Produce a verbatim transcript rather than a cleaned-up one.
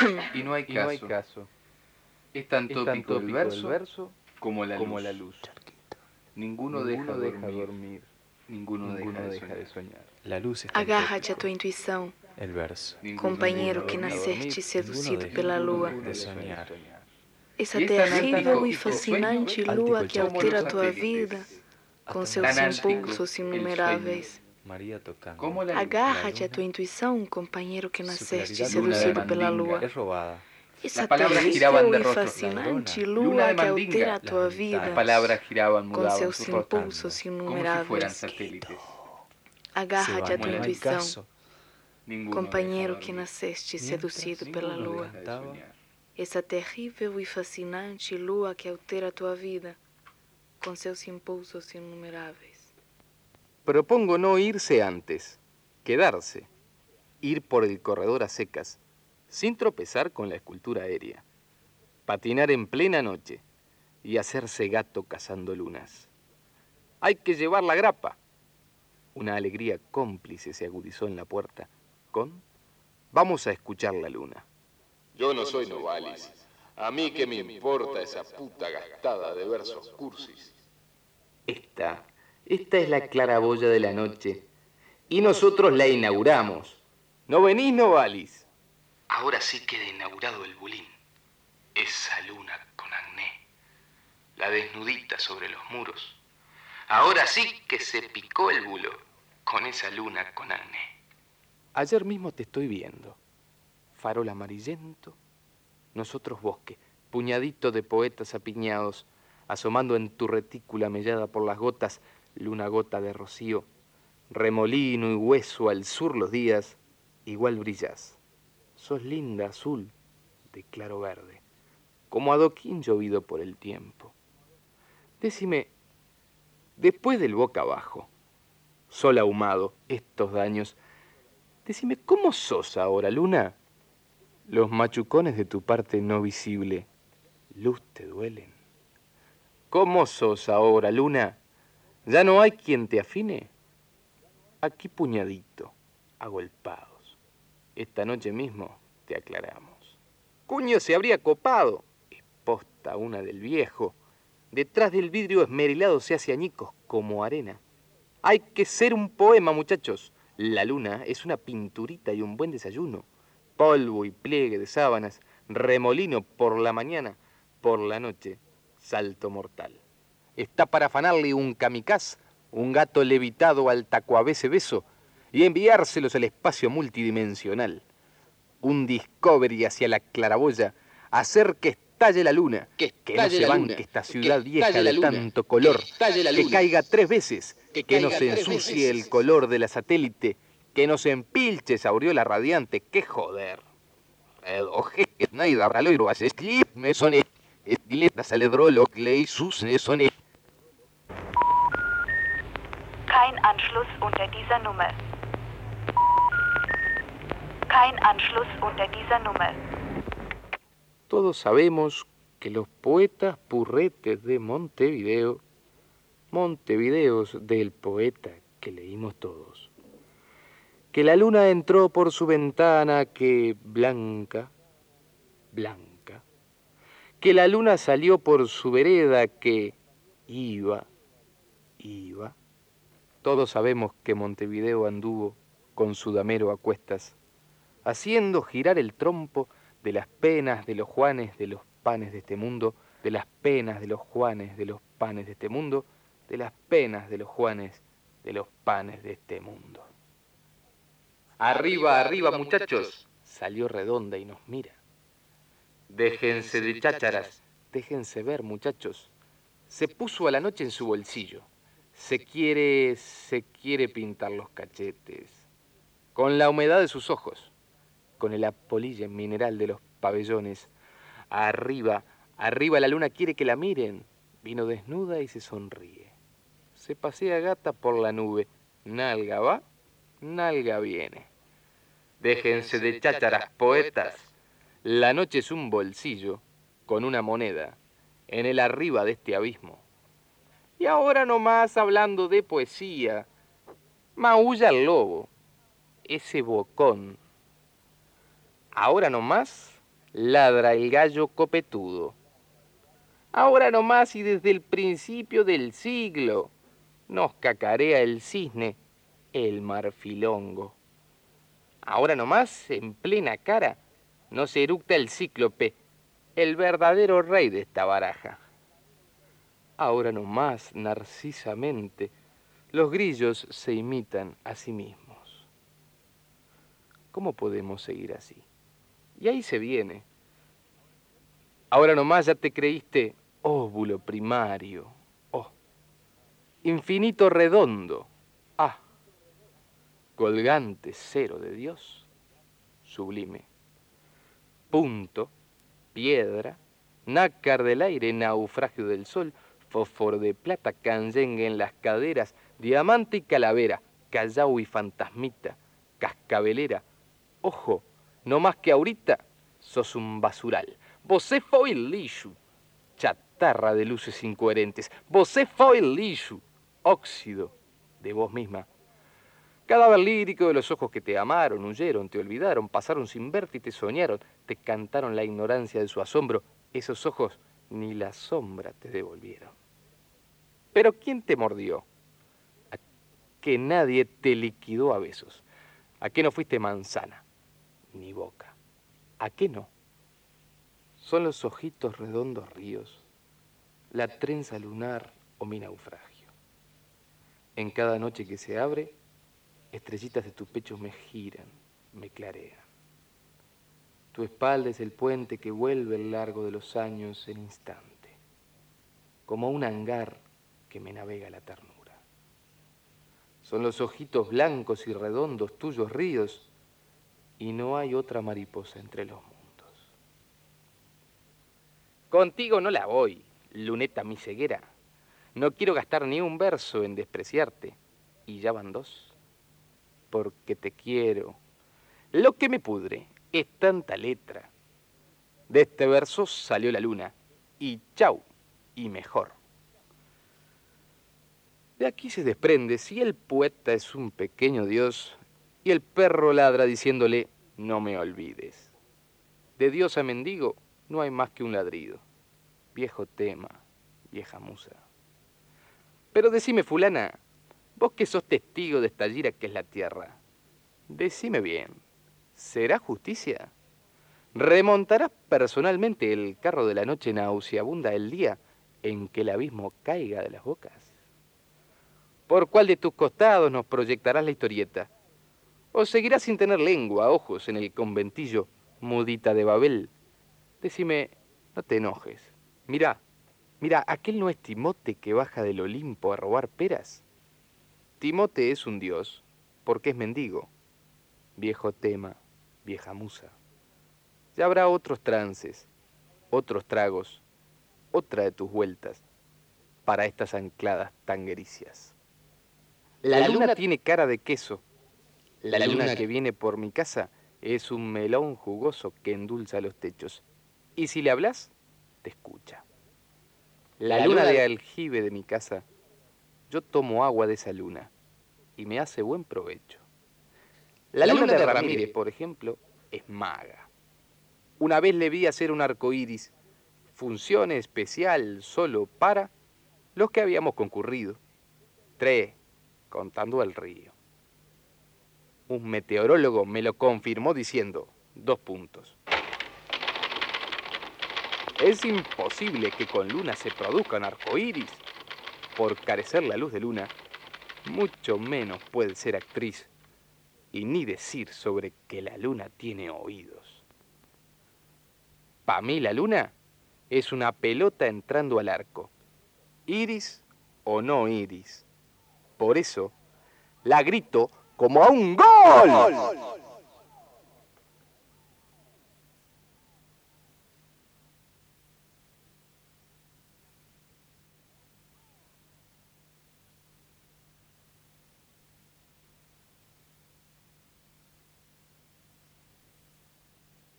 Y no hay y no hay caso. caso. Es tan Es tópico, tan tópico el, verso el verso como la como luz. la luz. Ninguno, Ninguno deja, deja dormir. dormir. Ninguno, Ninguno deja, deja de de soñar. soñar. La luz está en Agarra-te à tópico. tua intuição, El verso. Ninguno companheiro deja que dormir. nasceste seduzido Ninguno pela deja lua. de soñar. Essa E é tan terrível áltico e y fascinante sueño lua áltico que y altera a como tua los vida com Hasta seus tan áltico impulsos el inumeráveis. María tocando. Como la luz. Agarra-te La à tua intuição, companheiro que Su nasceste claridad seduzido de pela mandinga. lua. es robada. Essa Las palabras giraban terrível de e rostro. fascinante Ladrona. Luna lua de que mandinga. altera a tua Las vida Las palabras giraban, com mudaban seus su rostro, impulsos como si fueran inumeráveis. satélites. Agarra-te à Se tua va, no hay intuição, caso. Ninguno companheiro deja que dormir. nasceste Mientras seduzido pela Ninguno lua. deja de soñar. Essa terrível e fascinante lua que altera a tua vida com seus impulsos inumeráveis. Propongo no irse antes, quedarse, ir por el corredor a secas, sin tropezar con la escultura aérea, patinar en plena noche y hacerse gato cazando lunas. Hay que llevar la grapa. Una alegría cómplice se agudizó en la puerta con vamos a escuchar la luna. Yo no soy Novalis. A mí qué me importa esa puta gastada de versos cursis. Esta, esta es la claraboya de la noche y nosotros la inauguramos. ¿No venís, Novalis? Ahora sí queda inaugurado el bulín. Esa luna con acné. La desnudita sobre los muros. Ahora sí que se picó el bulo con esa luna con acné. Ayer mismo te estoy viendo. Farol amarillento, nosotros bosque, puñadito de poetas apiñados, asomando en tu retícula mellada por las gotas, luna gota de rocío, remolino y hueso al sur los días, igual brillás. Sos linda azul, de claro verde, como adoquín llovido por el tiempo. Decime, después del boca abajo, sol ahumado, estos daños, decime, ¿cómo sos ahora, luna? Los machucones de tu parte no visible, luz te duelen. ¿Cómo sos ahora, luna? ¿Ya no hay quien te afine? Aquí puñadito, agolpados. Esta noche mismo te aclaramos. Cuño se habría copado. Es posta una del viejo. Detrás del vidrio esmerilado se hace añicos como arena. Hay que ser un poema, muchachos. La luna es una pinturita y un buen desayuno. Polvo y pliegue de sábanas, remolino por la mañana, por la noche, salto mortal. Está para afanarle un kamikaz, un gato levitado al tacuabece beso y enviárselos al espacio multidimensional. Un Discovery hacia la claraboya, hacer que estalle la luna, que, que no se banque esta ciudad vieja de luna, tanto color, que, que caiga tres veces, que, que no se ensucie el color de la satélite, que no se empilche esa aureola radiante, que joder. Kein Anschluss unter dieser Nummer. Kein Anschluss unter dieser Nummer. Todos sabemos que los poetas purretes de Montevideo, Montevideos del poeta que leímos todos, que la luna entró por su ventana que blanca, blanca, que la luna salió por su vereda que iba, iba. Todos sabemos que Montevideo anduvo con su damero a cuestas, haciendo girar el trompo de las penas de los Juanes de los panes de este mundo, de las penas de los Juanes de los panes de este mundo, de las penas de los Juanes de los panes de este mundo. Arriba, arriba, muchachos. Salió redonda y nos mira. Déjense de chácharas. Déjense ver, muchachos. Se puso a la noche en su bolsillo. Se quiere, se quiere pintar los cachetes. Con la humedad de sus ojos. Con el apolille mineral de los pabellones. Arriba, arriba la luna quiere que la miren. Vino desnuda y se sonríe. Se pasea gata por la nube. Nalga va, nalga viene. Déjense de chácharas, poetas. La noche es un bolsillo con una moneda en el arriba de este abismo. Y ahora nomás hablando de poesía, maulla el lobo, ese bocón. Ahora nomás ladra el gallo copetudo. Ahora nomás y desde el principio del siglo nos cacarea el cisne, el marfilongo. Ahora nomás, en plena cara, nos eructa el cíclope, el verdadero rey de esta baraja. Ahora nomás, narcisamente, los grillos se imitan a sí mismos. ¿Cómo podemos seguir así? Y ahí se viene. Ahora nomás ya te creíste óvulo primario. Oh, infinito redondo. Ah, colgante cero de Dios. Sublime. Punto, piedra, nácar del aire, naufragio del sol, fósforo de plata, canyengue en las caderas, diamante y calavera, callao y fantasmita, cascabelera. Ojo, no más que ahorita sos un basural. Vosé foi lixo, chatarra de luces incoherentes. Vosé foi lixo, óxido de vos misma. Cadáver lírico de los ojos que te amaron, huyeron, te olvidaron, pasaron sin verte y te soñaron, te cantaron la ignorancia de su asombro. Esos ojos ni la sombra te devolvieron. Pero ¿quién te mordió? ¿A que nadie te liquidó a besos? ¿A qué no fuiste manzana? Ni boca. ¿A qué no? Son los ojitos redondos ríos, la trenza lunar o mi naufragio. En cada noche que se abre, estrellitas de tu pecho me giran, me clarean. Tu espalda es el puente que vuelve el largo de los años en instante, como un hangar que me navega la ternura. Son los ojitos blancos y redondos tuyos ríos, y no hay otra mariposa entre los mundos. Contigo no la voy, luneta mi ceguera. No quiero gastar ni un verso en despreciarte, y ya van dos. Porque te quiero. Lo que me pudre es tanta letra. De este verso salió la luna, y chau, y mejor. De aquí se desprende si el poeta es un pequeño dios y el perro ladra diciéndole no me olvides. De dios a mendigo no hay más que un ladrido. Viejo tema, vieja musa. Pero decime, fulana, vos que sos testigo de esta gira que es la tierra, decime bien, ¿será justicia? ¿Remontarás personalmente el carro de la noche nauseabunda el día en que el abismo caiga de las bocas? ¿Por cuál de tus costados nos proyectarás la historieta? ¿O seguirás sin tener lengua, ojos en el conventillo, mudita de Babel? Decime, no te enojes. Mirá, mira, ¿aquel no es Timote que baja del Olimpo a robar peras? Timote es un dios, porque es mendigo. Viejo tema, vieja musa. Ya habrá otros trances, otros tragos, otra de tus vueltas, para estas ancladas tanguericias. La, la luna, luna tiene cara de queso. La, la luna, luna que viene por mi casa es un melón jugoso que endulza los techos. Y si le hablas, te escucha. La, la luna, luna de aljibe de mi casa, yo tomo agua de esa luna y me hace buen provecho. La, la luna, luna de Ramírez, Ramírez, por ejemplo, es maga. Una vez le vi hacer un arco iris, función especial solo para los que habíamos concurrido. Tres, contando el río. Un meteorólogo me lo confirmó diciendo, dos puntos. Es imposible que con luna se produzca un arco iris. Por carecer la luz de luna, mucho menos puede ser actriz, y ni decir sobre que la luna tiene oídos. Para mí la luna es una pelota entrando al arco, iris o no iris. Por eso la grito como a un gol.